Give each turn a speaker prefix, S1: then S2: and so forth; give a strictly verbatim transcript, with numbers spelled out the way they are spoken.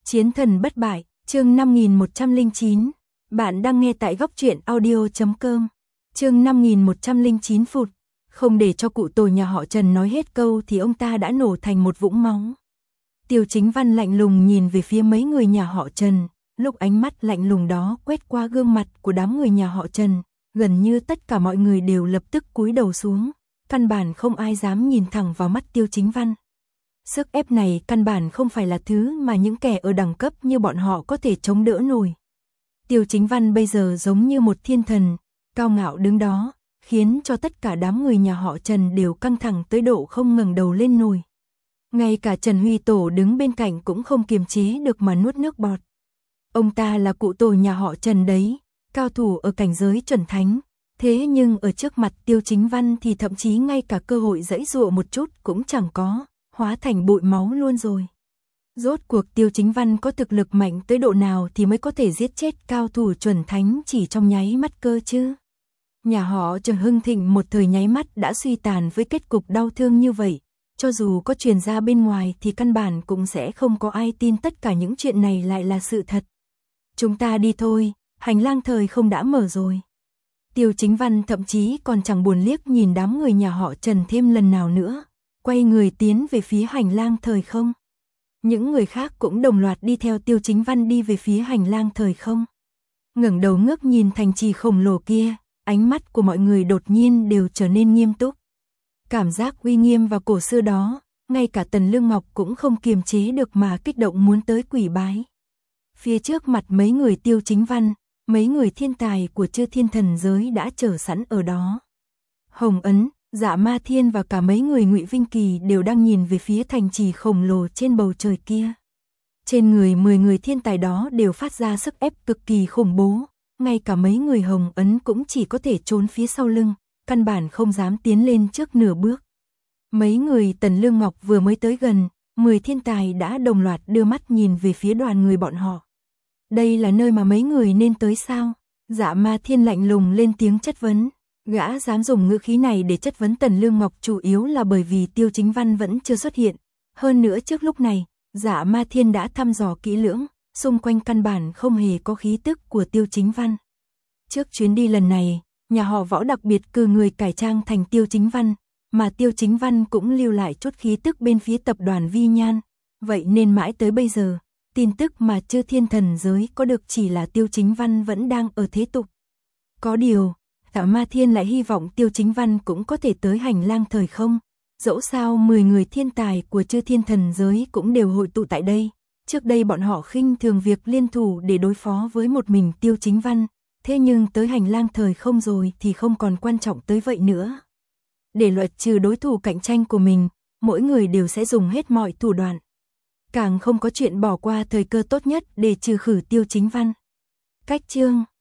S1: Chiến thần bất bại, chương năm nghìn một trăm lẻ chín. Bạn đang nghe tại góc truyện audio chấm com. Chương năm nghìn một trăm lẻ chín phút. Không để cho cụ tổ nhà họ Trần nói hết câu thì ông ta đã nổ thành một vũng máu. Tiêu Chính Văn lạnh lùng nhìn về phía mấy người nhà họ Trần, lúc ánh mắt lạnh lùng đó quét qua gương mặt của đám người nhà họ Trần, gần như tất cả mọi người đều lập tức cúi đầu xuống, căn bản không ai dám nhìn thẳng vào mắt Tiêu Chính Văn. Sức ép này căn bản không phải là thứ mà những kẻ ở đẳng cấp như bọn họ có thể chống đỡ nổi. Tiêu Chính Văn bây giờ giống như một thiên thần, cao ngạo đứng đó, khiến cho tất cả đám người nhà họ Trần đều căng thẳng tới độ không ngẩng đầu lên nổi. Ngay cả Trần Huy Tổ đứng bên cạnh cũng không kiềm chế được mà nuốt nước bọt. Ông ta là cụ tổ nhà họ Trần đấy, cao thủ ở cảnh giới chuẩn thánh, thế nhưng ở trước mặt Tiêu Chính Văn thì thậm chí ngay cả cơ hội giãy giụa một chút cũng chẳng có, hóa thành bụi máu luôn rồi. Rốt cuộc Tiêu Chính Văn có thực lực mạnh tới độ nào thì mới có thể giết chết cao thủ chuẩn thánh chỉ trong nháy mắt cơ chứ? Nhà họ Trần hưng thịnh một thời nháy mắt đã suy tàn với kết cục đau thương như vậy, cho dù có truyền ra bên ngoài thì căn bản cũng sẽ không có ai tin tất cả những chuyện này lại là sự thật. Chúng ta đi thôi, hành lang thời không đã mở rồi. Tiêu Chính Văn thậm chí còn chẳng buồn liếc nhìn đám người nhà họ Trần thêm lần nào nữa, quay người tiến về phía hành lang thời không. Những người khác cũng đồng loạt đi theo Tiêu Chính Văn đi về phía hành lang thời không. Ngẩng đầu ngước nhìn thành trì khổng lồ kia, ánh mắt của mọi người đột nhiên đều trở nên nghiêm túc. Cảm giác uy nghiêm và cổ xưa đó, ngay cả Tần Lương Ngọc cũng không kiềm chế được mà kích động muốn tới quỳ bái. Phía trước mặt mấy người Tiêu Chính Văn, mấy người thiên tài của Chư Thiên Thần giới đã chờ sẵn ở đó. Hồng Ấn, Dạ Ma Thiên và cả mấy người Ngụy Vinh Kỳ đều đang nhìn về phía thành trì khổng lồ trên bầu trời kia. Trên người mười người thiên tài đó đều phát ra sức ép cực kỳ khủng bố, ngay cả mấy người Hồng Ấn cũng chỉ có thể trốn phía sau lưng, căn bản không dám tiến lên trước nửa bước. Mấy người Tần Lương Ngọc vừa mới tới gần, mười thiên tài đã đồng loạt đưa mắt nhìn về phía đoàn người bọn họ. Đây là nơi mà mấy người nên tới sao? Dạ Ma Thiên lạnh lùng lên tiếng chất vấn. Gã dám dùng ngữ khí này để chất vấn Tần Lương Ngọc chủ yếu là bởi vì Tiêu Chính Văn vẫn chưa xuất hiện. Hơn nữa trước lúc này, Dạ Ma Thiên đã thăm dò kỹ lưỡng, xung quanh căn bản không hề có khí tức của Tiêu Chính Văn. Trước chuyến đi lần này, nhà họ Võ đặc biệt cử người cải trang thành Tiêu Chính Văn, mà Tiêu Chính Văn cũng lưu lại chút khí tức bên phía tập đoàn Vi Nhan. Vậy nên mãi tới bây giờ, tin tức mà Chư Thiên Thần giới có được chỉ là Tiêu Chính Văn vẫn đang ở thế tục. Có điều, Dạ Ma Thiên lại hy vọng Tiêu Chính Văn cũng có thể tới hành lang thời không. Dẫu sao mười người thiên tài của Chư Thiên Thần giới cũng đều hội tụ tại đây. Trước đây bọn họ khinh thường việc liên thủ để đối phó với một mình Tiêu Chính Văn, thế nhưng tới hành lang thời không rồi thì không còn quan trọng tới vậy nữa. Để loại trừ đối thủ cạnh tranh của mình, mỗi người đều sẽ dùng hết mọi thủ đoạn. Càng không có chuyện bỏ qua thời cơ tốt nhất để trừ khử Tiêu Chính Văn. Cách chương